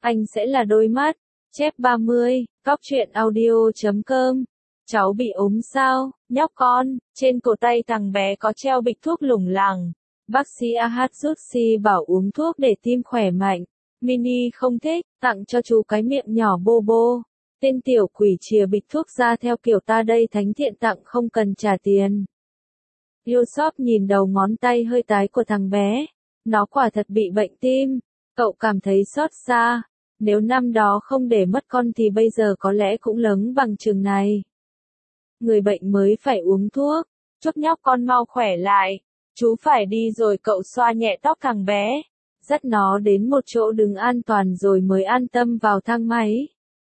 anh sẽ là đôi mắt. Chép 30, Cóc truyện audio.com. Cháu bị ốm sao, nhóc con? Trên cổ tay thằng bé có treo bịch thuốc lủng lẳng. Bác sĩ Ahadzushi bảo uống thuốc để tim khỏe mạnh. Mini không thích, tặng cho chú cái miệng nhỏ bô bô. Tên tiểu quỷ chìa bịch thuốc ra theo kiểu ta đây thánh thiện tặng không cần trả tiền. Yusop nhìn đầu ngón tay hơi tái của thằng bé. Nó quả thật bị bệnh tim. Cậu cảm thấy xót xa. Nếu năm đó không để mất con thì bây giờ có lẽ cũng lớn bằng chừng này. Người bệnh mới phải uống thuốc. Chúc nhóc con mau khỏe lại. Chú phải đi rồi, cậu xoa nhẹ tóc thằng bé. Dắt nó đến một chỗ đứng an toàn rồi mới an tâm vào thang máy.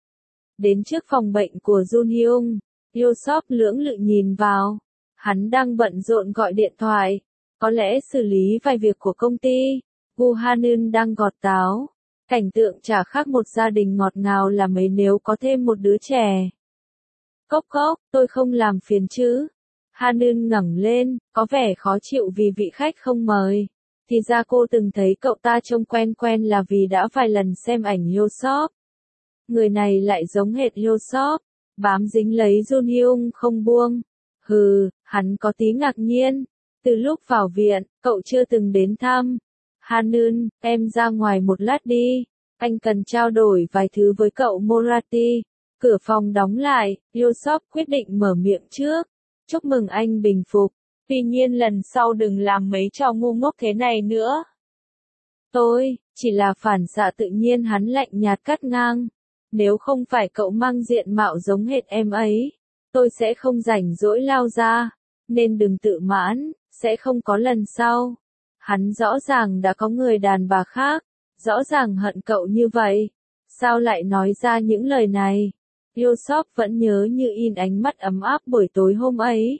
Đến trước phòng bệnh của Jun Hyung, Yusop lưỡng lự nhìn vào. Hắn đang bận rộn gọi điện thoại. Có lẽ xử lý vài việc của công ty. Gu Hanun đang gọt táo. Cảnh tượng chả khác một gia đình ngọt ngào là mấy nếu có thêm một đứa trẻ. Cốc cốc, tôi không làm phiền chứ. Hanun ngẩng lên, có vẻ khó chịu vì vị khách không mời. Thì ra cô từng thấy cậu ta trông quen quen là vì đã vài lần xem ảnh Yusop. Người này lại giống hệt Yusop, bám dính lấy Jun Hyung không buông. Hừ, hắn có tí ngạc nhiên. Từ lúc vào viện, cậu chưa từng đến thăm. Hanun, em ra ngoài một lát đi. Anh cần trao đổi vài thứ với cậu Morati. Cửa phòng đóng lại, Yusop quyết định mở miệng trước. Chúc mừng anh bình phục. Tuy nhiên lần sau đừng làm mấy trò ngu ngốc thế này nữa. Tôi, chỉ là phản xạ tự nhiên, hắn lạnh nhạt cắt ngang. Nếu không phải cậu mang diện mạo giống hệt em ấy, tôi sẽ không rảnh rỗi lao ra. Nên đừng tự mãn, sẽ không có lần sau. Hắn rõ ràng đã có người đàn bà khác, rõ ràng hận cậu như vậy. Sao lại nói ra những lời này? Yusop vẫn nhớ như in ánh mắt ấm áp buổi tối hôm ấy.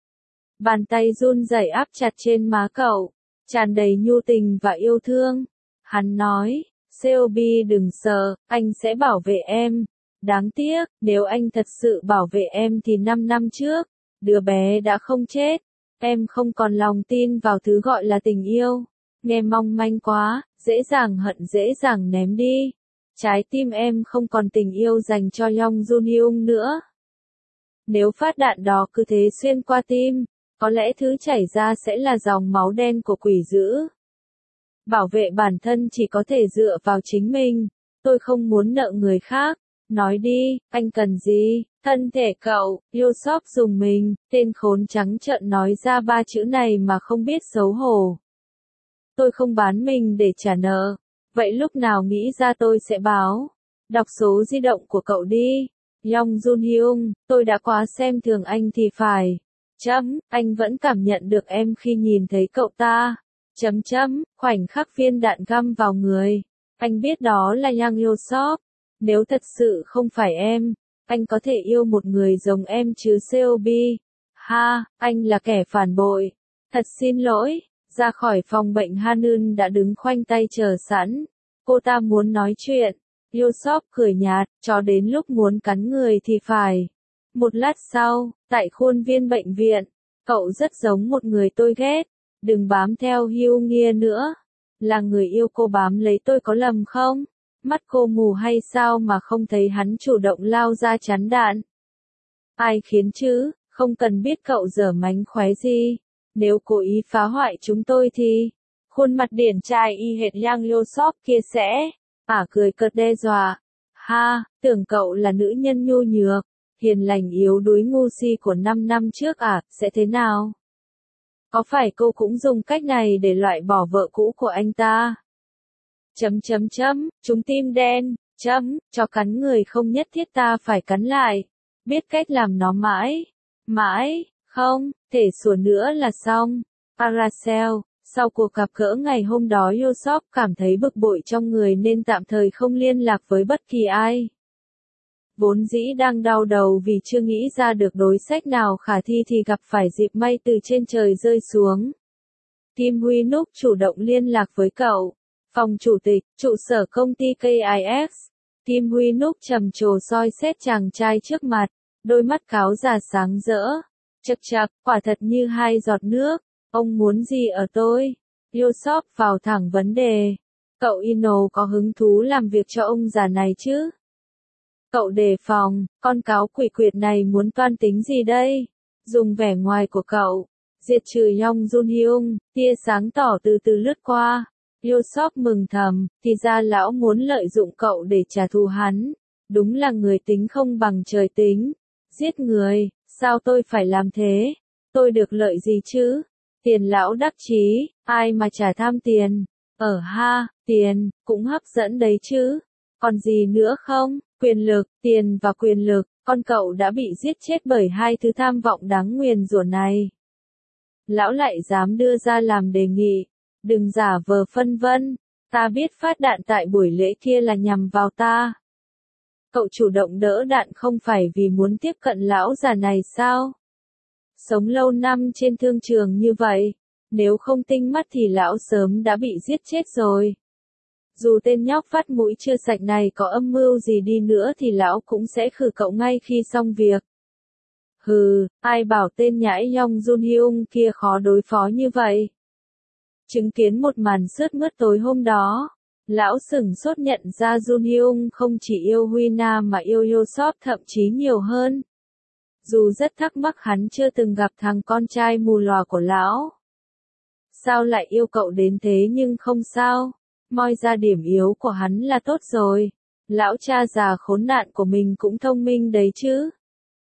Bàn tay run rẩy áp chặt trên má cậu, tràn đầy nhu tình và yêu thương. Hắn nói, Seobi đừng sợ, anh sẽ bảo vệ em. Đáng tiếc, nếu anh thật sự bảo vệ em thì 5 năm trước, đứa bé đã không chết. Em không còn lòng tin vào thứ gọi là tình yêu. Nghe mong manh quá, dễ dàng hận dễ dàng ném đi. Trái tim em không còn tình yêu dành cho Yong Jun Hyung nữa. Nếu phát đạn đó cứ thế xuyên qua tim, có lẽ thứ chảy ra sẽ là dòng máu đen của quỷ dữ. Bảo vệ bản thân chỉ có thể dựa vào chính mình. Tôi không muốn nợ người khác. Nói đi, anh cần gì? Thân thể cậu, Yusop dùng mình, tên khốn trắng trợn nói ra 3 chữ này mà không biết xấu hổ. Tôi không bán mình để trả nợ. Vậy lúc nào nghĩ ra tôi sẽ báo. Đọc số di động của cậu đi. Yong Jun Hyung, tôi đã quá xem thường anh thì phải. Anh vẫn cảm nhận được em khi nhìn thấy cậu ta. Khoảnh khắc viên đạn găm vào người. Anh biết đó là Yang Yusop. Nếu thật sự không phải em, anh có thể yêu một người giống em chứ Seobi. Ha, anh là kẻ phản bội. Thật xin lỗi. Ra khỏi phòng bệnh Hanun đã đứng khoanh tay chờ sẵn. Cô ta muốn nói chuyện. Yusop cười nhạt, cho đến lúc muốn cắn người thì phải. Một lát sau, tại khuôn viên bệnh viện, cậu rất giống một người tôi ghét. Đừng bám theo Hugh Nghia nữa. Là người yêu cô bám lấy tôi có lầm không? Mắt cô mù hay sao mà không thấy hắn chủ động lao ra chắn đạn? Ai khiến chứ, không cần biết cậu dở mánh khóe gì. Nếu cố ý phá hoại chúng tôi thì... Khuôn mặt điển trai y hệt Yang Yusop kia sẽ... cười cợt đe dọa. Ha, tưởng cậu là nữ nhân nhu nhược, hiền lành yếu đuối ngu si của 5 năm trước sẽ thế nào? Có phải cô cũng dùng cách này để loại bỏ vợ cũ của anh ta? Chúng tim đen, cho cắn người không nhất thiết ta phải cắn lại. Biết cách làm nó mãi, không, thể sủa nữa là xong. Paracel, sau cuộc gặp gỡ ngày hôm đó Yusop cảm thấy bực bội trong người nên tạm thời không liên lạc với bất kỳ ai. Vốn dĩ đang đau đầu vì chưa nghĩ ra được đối sách nào khả thi thì gặp phải dịp may từ trên trời rơi xuống. Kim Huy Núc chủ động liên lạc với cậu. Phòng chủ tịch, trụ sở công ty KIS. Kim Huy Núc trầm trồ soi xét chàng trai trước mặt, đôi mắt cáo già sáng rỡ. Chậc, quả thật như 2 giọt nước. Ông muốn gì ở tôi? Yusop vào thẳng vấn đề. Cậu Ino có hứng thú làm việc cho ông già này chứ? Cậu đề phòng, con cáo quỷ quyệt này muốn toan tính gì đây? Dùng vẻ ngoài của cậu, diệt trừ Yong Jun Hyung, tia sáng tỏ từ từ lướt qua. Yosop mừng thầm, thì ra lão muốn lợi dụng cậu để trả thù hắn. Đúng là người tính không bằng trời tính. Giết người, sao tôi phải làm thế? Tôi được lợi gì chứ? Tiền lão đắc chí, ai mà chả tham tiền. Ha, tiền, cũng hấp dẫn đấy chứ. Còn gì nữa không? Quyền lực, tiền và quyền lực, con cậu đã bị giết chết bởi hai thứ tham vọng đáng nguyền rủa này. Lão lại dám đưa ra làm đề nghị. Đừng giả vờ phân vân, ta biết phát đạn tại buổi lễ kia là nhằm vào ta. Cậu chủ động đỡ đạn không phải vì muốn tiếp cận lão già này sao? Sống lâu năm trên thương trường như vậy, nếu không tinh mắt thì lão sớm đã bị giết chết rồi. Dù tên nhóc vắt mũi chưa sạch này có âm mưu gì đi nữa thì lão cũng sẽ khử cậu ngay khi xong việc. Hừ, ai bảo tên nhãi Yong Jun Hyung kia khó đối phó như vậy. Chứng kiến một màn sướt mướt tối hôm đó, lão sửng sốt nhận ra Jun Hyung không chỉ yêu Huy Na mà yêu Yosop thậm chí nhiều hơn. Dù rất thắc mắc hắn chưa từng gặp thằng con trai mù lòa của lão. Sao lại yêu cậu đến thế nhưng không sao, moi ra điểm yếu của hắn là tốt rồi. Lão cha già khốn nạn của mình cũng thông minh đấy chứ.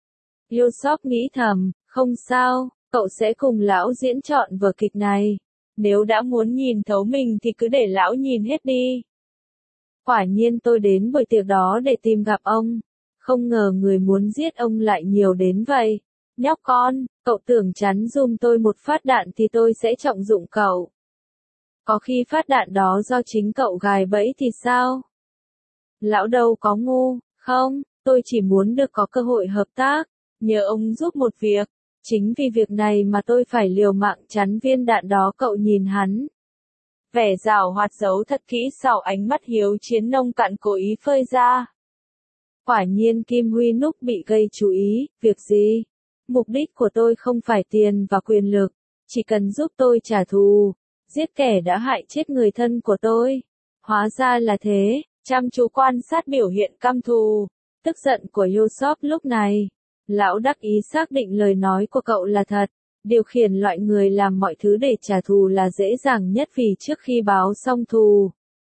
Yosop nghĩ thầm, không sao, cậu sẽ cùng lão diễn trọn vở kịch này. Nếu đã muốn nhìn thấu mình thì cứ để lão nhìn hết đi. Quả nhiên tôi đến buổi tiệc đó để tìm gặp ông. Không ngờ người muốn giết ông lại nhiều đến vậy. Nhóc con, cậu tưởng chắn giùm tôi một phát đạn thì tôi sẽ trọng dụng cậu. Có khi phát đạn đó do chính cậu gài bẫy thì sao? Lão đâu có ngu, không, tôi chỉ muốn được có cơ hội hợp tác, nhờ ông giúp một việc. Chính vì việc này mà tôi phải liều mạng chắn viên đạn đó. Cậu nhìn hắn. Vẻ giảo hoạt giấu thật kỹ sau ánh mắt hiếu chiến nông cạn cố ý phơi ra. Quả nhiên Kim Huy Núc bị gây chú ý, việc gì? Mục đích của tôi không phải tiền và quyền lực, chỉ cần giúp tôi trả thù, giết kẻ đã hại chết người thân của tôi. Hóa ra là thế, chăm chú quan sát biểu hiện căm thù, tức giận của Yosop lúc này. Lão đắc ý xác định lời nói của cậu là thật, điều khiển loại người làm mọi thứ để trả thù là dễ dàng nhất vì trước khi báo xong thù,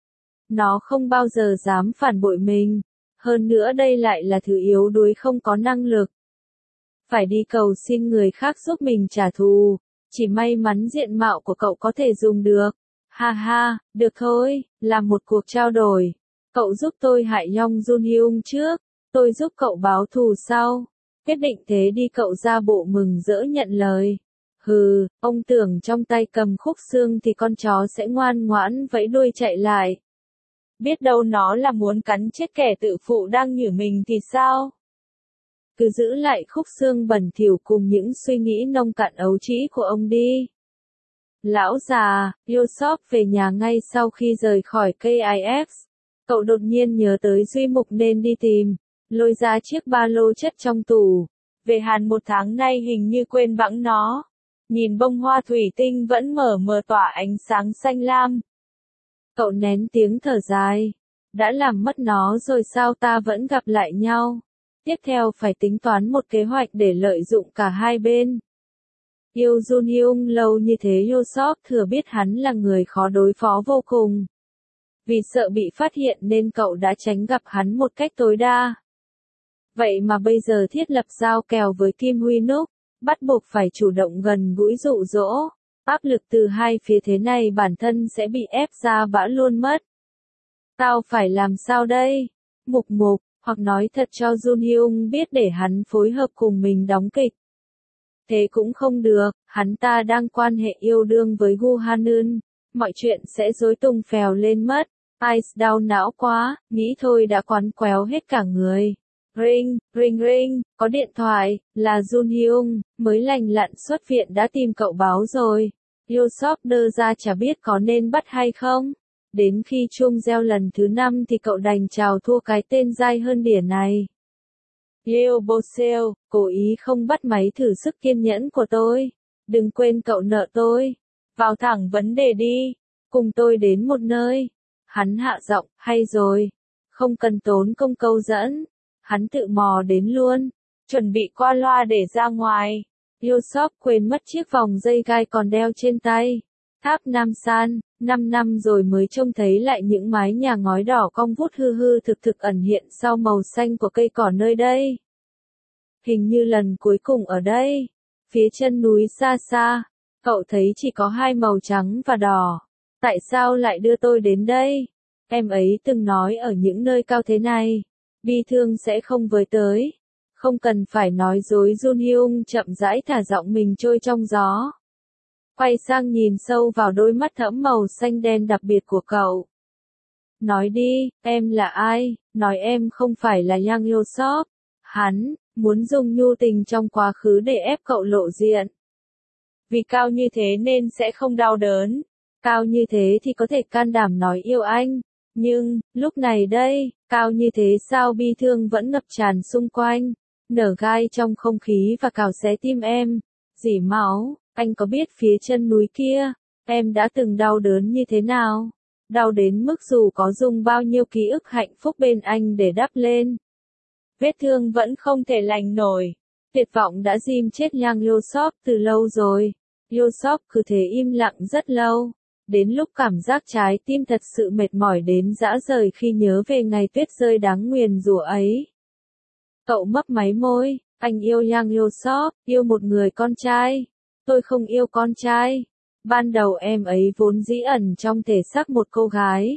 nó không bao giờ dám phản bội mình. Hơn nữa đây lại là thứ yếu đuối không có năng lực. Phải đi cầu xin người khác giúp mình trả thù, chỉ may mắn diện mạo của cậu có thể dùng được. Ha ha, được thôi, làm một cuộc trao đổi. Cậu giúp tôi hại Yong Jun Hyung trước, tôi giúp cậu báo thù sau. Quyết định thế đi, cậu ra bộ mừng rỡ nhận lời. Hừ, ông tưởng trong tay cầm khúc xương thì con chó sẽ ngoan ngoãn vẫy đuôi chạy lại. Biết đâu nó là muốn cắn chết kẻ tự phụ đang nhử mình thì sao? Cứ giữ lại khúc xương bẩn thỉu cùng những suy nghĩ nông cạn ấu trĩ của ông đi. Lão già, Yosop về nhà ngay sau khi rời khỏi KIX. Cậu đột nhiên nhớ tới Duy Mục nên đi tìm, lôi ra chiếc ba lô chất trong tủ. Về Hàn 1 tháng nay hình như quên bẵng nó. Nhìn bông hoa thủy tinh vẫn mờ mờ tỏa ánh sáng xanh lam. Cậu nén tiếng thở dài. Đã làm mất nó rồi sao ta vẫn gặp lại nhau. Tiếp theo phải tính toán một kế hoạch để lợi dụng cả hai bên. Yêu Jun Hyung lâu như thế Yosop thừa biết hắn là người khó đối phó vô cùng. Vì sợ bị phát hiện nên cậu đã tránh gặp hắn một cách tối đa. Vậy mà bây giờ thiết lập giao kèo với Kim Huy Núc, bắt buộc phải chủ động gần gũi dụ dỗ. Áp lực từ hai phía thế này bản thân sẽ bị ép ra bã luôn mất. Tao phải làm sao đây? Mục mục, hoặc nói thật cho Jun Hyung biết để hắn phối hợp cùng mình đóng kịch. Thế cũng không được, hắn ta đang quan hệ yêu đương với Gu Hanun, mọi chuyện sẽ rối tung phèo lên mất. Ice đau não quá, nghĩ thôi đã quắn quéo hết cả người. Ring, ring ring, có điện thoại, là Jun Hyung, mới lành lặn xuất viện đã tìm cậu báo rồi. Yosop đơ ra chả biết có nên bắt hay không. Đến khi chuông reo lần thứ 5 thì cậu đành chào thua cái tên dai hơn đỉa này. Yeo Boseo, cố ý không bắt máy thử sức kiên nhẫn của tôi. Đừng quên cậu nợ tôi. Vào thẳng vấn đề đi. Cùng tôi đến một nơi. Hắn hạ giọng, hay rồi. Không cần tốn công câu dẫn. Hắn tự mò đến luôn. Chuẩn bị qua loa để ra ngoài. Yosop quên mất chiếc vòng dây gai còn đeo trên tay. Tháp Nam San, 5 năm rồi mới trông thấy lại những mái nhà ngói đỏ cong vút hư hư thực thực ẩn hiện sau màu xanh của cây cỏ nơi đây. Hình như lần cuối cùng ở đây, phía chân núi xa xa, cậu thấy chỉ có hai màu trắng và đỏ. Tại sao lại đưa tôi đến đây? Em ấy từng nói ở những nơi cao thế này, bi thương sẽ không với tới. Không cần phải nói dối, Jun Hyung chậm rãi thả giọng mình trôi trong gió. Quay sang nhìn sâu vào đôi mắt thẫm màu xanh đen đặc biệt của cậu. Nói đi, em là ai? Nói em không phải là Yang Yosop. Hắn muốn dùng nhu tình trong quá khứ để ép cậu lộ diện. Vì cao như thế nên sẽ không đau đớn. Cao như thế thì có thể can đảm nói yêu anh. Nhưng, lúc này đây, cao như thế sao bi thương vẫn ngập tràn xung quanh. Nở gai trong không khí và cào xé tim em. Rỉ máu, anh có biết phía chân núi kia, em đã từng đau đớn như thế nào? Đau đến mức dù có dùng bao nhiêu ký ức hạnh phúc bên anh để đắp lên. Vết thương vẫn không thể lành nổi. Tuyệt vọng đã ghim chết Yang Yosop từ lâu rồi. Yosop cứ thế im lặng rất lâu. Đến lúc cảm giác trái tim thật sự mệt mỏi đến rã rời khi nhớ về ngày tuyết rơi đáng nguyền rủa ấy. Cậu mấp máy môi, anh yêu Yang Yosop, yêu một người con trai. Tôi không yêu con trai. Ban đầu em ấy vốn dĩ ẩn trong thể xác một cô gái.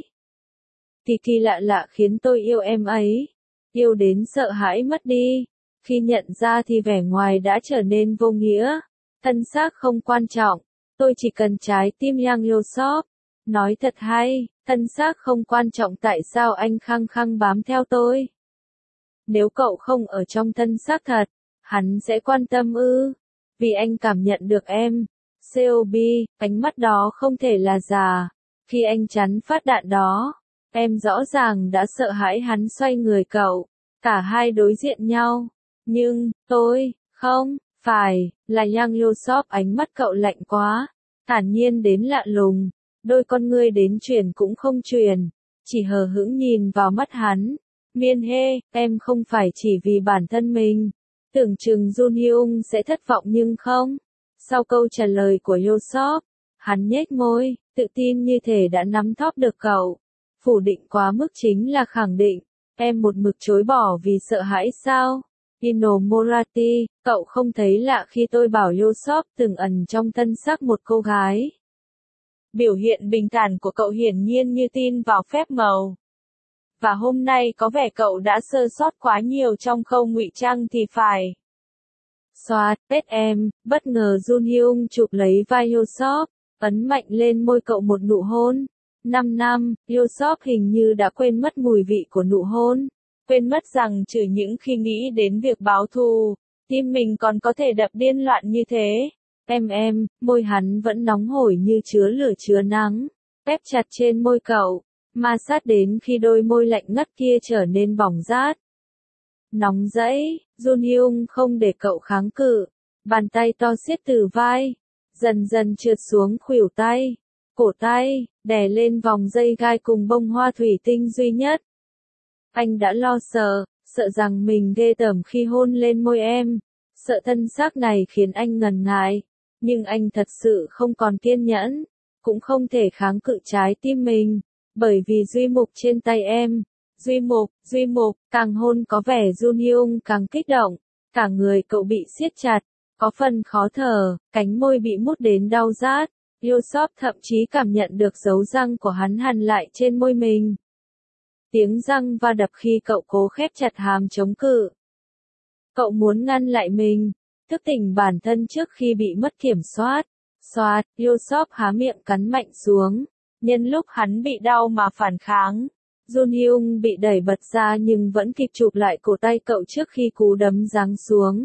Kỳ lạ lạ khiến tôi yêu em ấy. Yêu đến sợ hãi mất đi. Khi nhận ra thì vẻ ngoài đã trở nên vô nghĩa. Thân xác không quan trọng. Tôi chỉ cần trái tim Yang Yosop. Nói thật hay, thân xác không quan trọng, tại sao anh khăng khăng bám theo tôi? Nếu cậu không ở trong thân xác thật, hắn sẽ quan tâm ư? Vì anh cảm nhận được em. COB, ánh mắt đó không thể là giả. Khi anh chắn phát đạn đó, em rõ ràng đã sợ hãi. Hắn xoay người cậu. Cả hai đối diện nhau. Nhưng, tôi, không, phải, là Yang Yosop. Ánh mắt cậu lạnh quá. Thản nhiên đến lạ lùng. Đôi con ngươi đến chuyển cũng không chuyển. Chỉ hờ hững nhìn vào mắt hắn. Miên Hê, em không phải chỉ vì bản thân mình. Tưởng chừng Jun Hyung sẽ thất vọng nhưng không. Sau câu trả lời của Yosop, hắn nhếch môi, tự tin như thể đã nắm thóp được cậu. Phủ định quá mức chính là khẳng định. Em một mực chối bỏ vì sợ hãi sao? Inomorati, cậu không thấy lạ khi tôi bảo Yosop từng ẩn trong thân xác một cô gái. Biểu hiện bình thản của cậu hiển nhiên như tin vào phép màu. Và hôm nay có vẻ cậu đã sơ sót quá nhiều trong khâu ngụy trang thì phải. Xoạt, tết em, bất ngờ Jun Hyung chụp lấy vai Yosop, ấn mạnh lên môi cậu một nụ hôn. 5 năm, Yosop hình như đã quên mất mùi vị của nụ hôn. Quên mất rằng trừ những khi nghĩ đến việc báo thù, tim mình còn có thể đập điên loạn như thế. Em, môi hắn vẫn nóng hổi như chứa lửa chứa nắng, ép chặt trên môi cậu, ma sát đến khi đôi môi lạnh ngắt kia trở nên bỏng rát. Nóng rẫy, Jun Hyung không để cậu kháng cự, bàn tay to siết từ vai, dần dần trượt xuống khuỷu tay, cổ tay, đè lên vòng dây gai cùng bông hoa thủy tinh duy nhất. Anh đã lo sợ, sợ rằng mình ghê tởm khi hôn lên môi em, sợ thân xác này khiến anh ngần ngại, nhưng anh thật sự không còn kiên nhẫn, cũng không thể kháng cự trái tim mình, bởi vì Duy Mục trên tay em. Duy Mục, càng hôn có vẻ Jun Hyung càng kích động, cả người cậu bị siết chặt, có phần khó thở, cánh môi bị mút đến đau rát. Yosop thậm chí cảm nhận được dấu răng của hắn hằn lại trên môi mình. Tiếng răng va đập khi cậu cố khép chặt hàm chống cự. Cậu muốn ngăn lại mình, thức tỉnh bản thân trước khi bị mất kiểm soát. Xoạt, Yosop há miệng cắn mạnh xuống, nhân lúc hắn bị đau mà phản kháng. Jun Hyung bị đẩy bật ra nhưng vẫn kịp chụp lại cổ tay cậu trước khi cú đấm giáng xuống.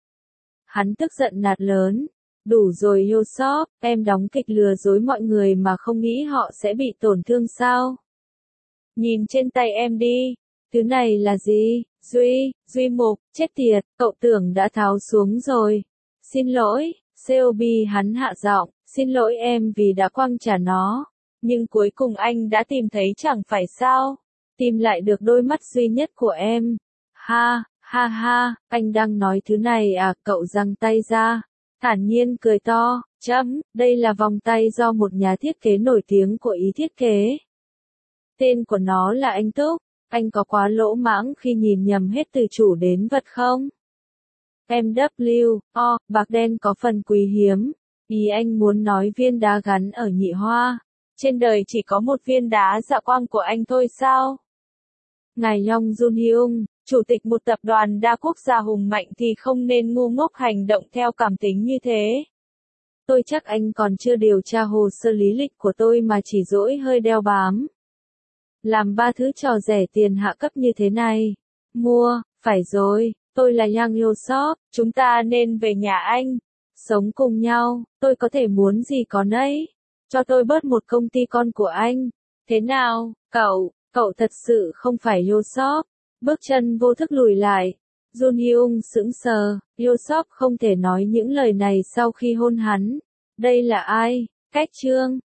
Hắn tức giận nạt lớn. Đủ rồi Yosop, em đóng kịch lừa dối mọi người mà không nghĩ họ sẽ bị tổn thương sao? Nhìn trên tay em đi. Thứ này là gì? Duy Mục, chết tiệt, cậu tưởng đã tháo xuống rồi. Xin lỗi, COB, hắn hạ giọng, xin lỗi em vì đã quăng trả nó. Nhưng cuối cùng anh đã tìm thấy chẳng phải sao? Tìm lại được đôi mắt duy nhất của em. Ha, ha ha, anh đang nói thứ này à? Cậu giằng tay ra, thản nhiên cười to, đây là vòng tay do một nhà thiết kế nổi tiếng của Ý thiết kế. Tên của nó là anh Túc. Anh có quá lỗ mãng khi nhìn nhầm hết từ chủ đến vật không? MW, bạc đen có phần quý hiếm. Ý anh muốn nói viên đá gắn ở nhị hoa. Trên đời chỉ có một viên đá dạ quang của anh thôi sao? Ngài Yong Jun Hyung, chủ tịch một tập đoàn đa quốc gia hùng mạnh thì không nên ngu ngốc hành động theo cảm tính như thế. Tôi chắc anh còn chưa điều tra hồ sơ lý lịch của tôi mà chỉ dỗi hơi đeo bám. Làm ba thứ trò rẻ tiền hạ cấp như thế này. Phải rồi, tôi là Yang Yosop, chúng ta nên về nhà anh. Sống cùng nhau, tôi có thể muốn gì có nấy. Cho tôi bớt một công ty con của anh. Thế nào, cậu thật sự không phải Yosop. Bước chân vô thức lùi lại. Jun Hyung sững sờ, Yosop không thể nói những lời này sau khi hôn hắn. Đây là ai? Cách Trương.